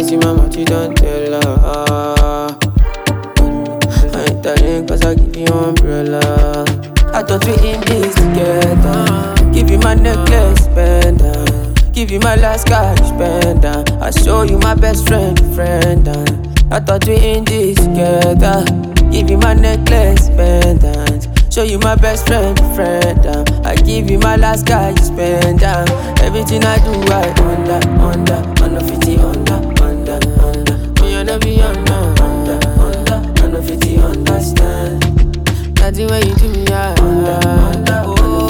you see my mouth, you don't tell her. I ain't telling cause I give you umbrella. I thought we in this together. Give you my necklace, pendant. Give you my last cash, pendant. I show you my best friend, I thought we in this together. Give you my necklace, pendant. Show you my best friend, I give you my last cash, pendant. Everything I do, I under 50, under. Me I never be under 50, understand. Nothing when you do me, I under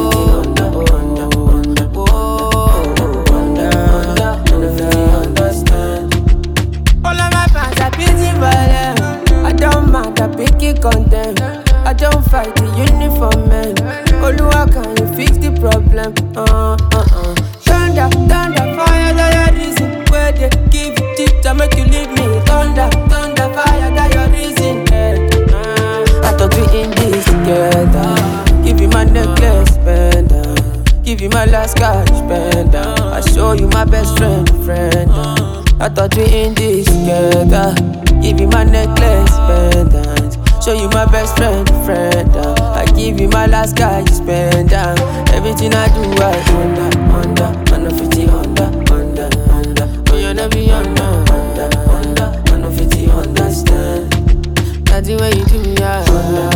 50, understand. All of my fans are busy for them. I don't mind, I pick it content. I don't fight the uniform man. Oluwa, can you fix the problem? Thunder, fire, that your reason. Where they give you cheat to make you leave me. Thunder, fire, that your reason. I thought we in this together. Give you my necklace, pendant. Give you my last cash, pendant. I show you my best friend, I thought we in this together. Give you my necklace, pendant. Show you my best friend, I give you my last cash, pendant. Everything I do, I under 50, under. Me I never be under 50, understand. Nothing when you do me, I under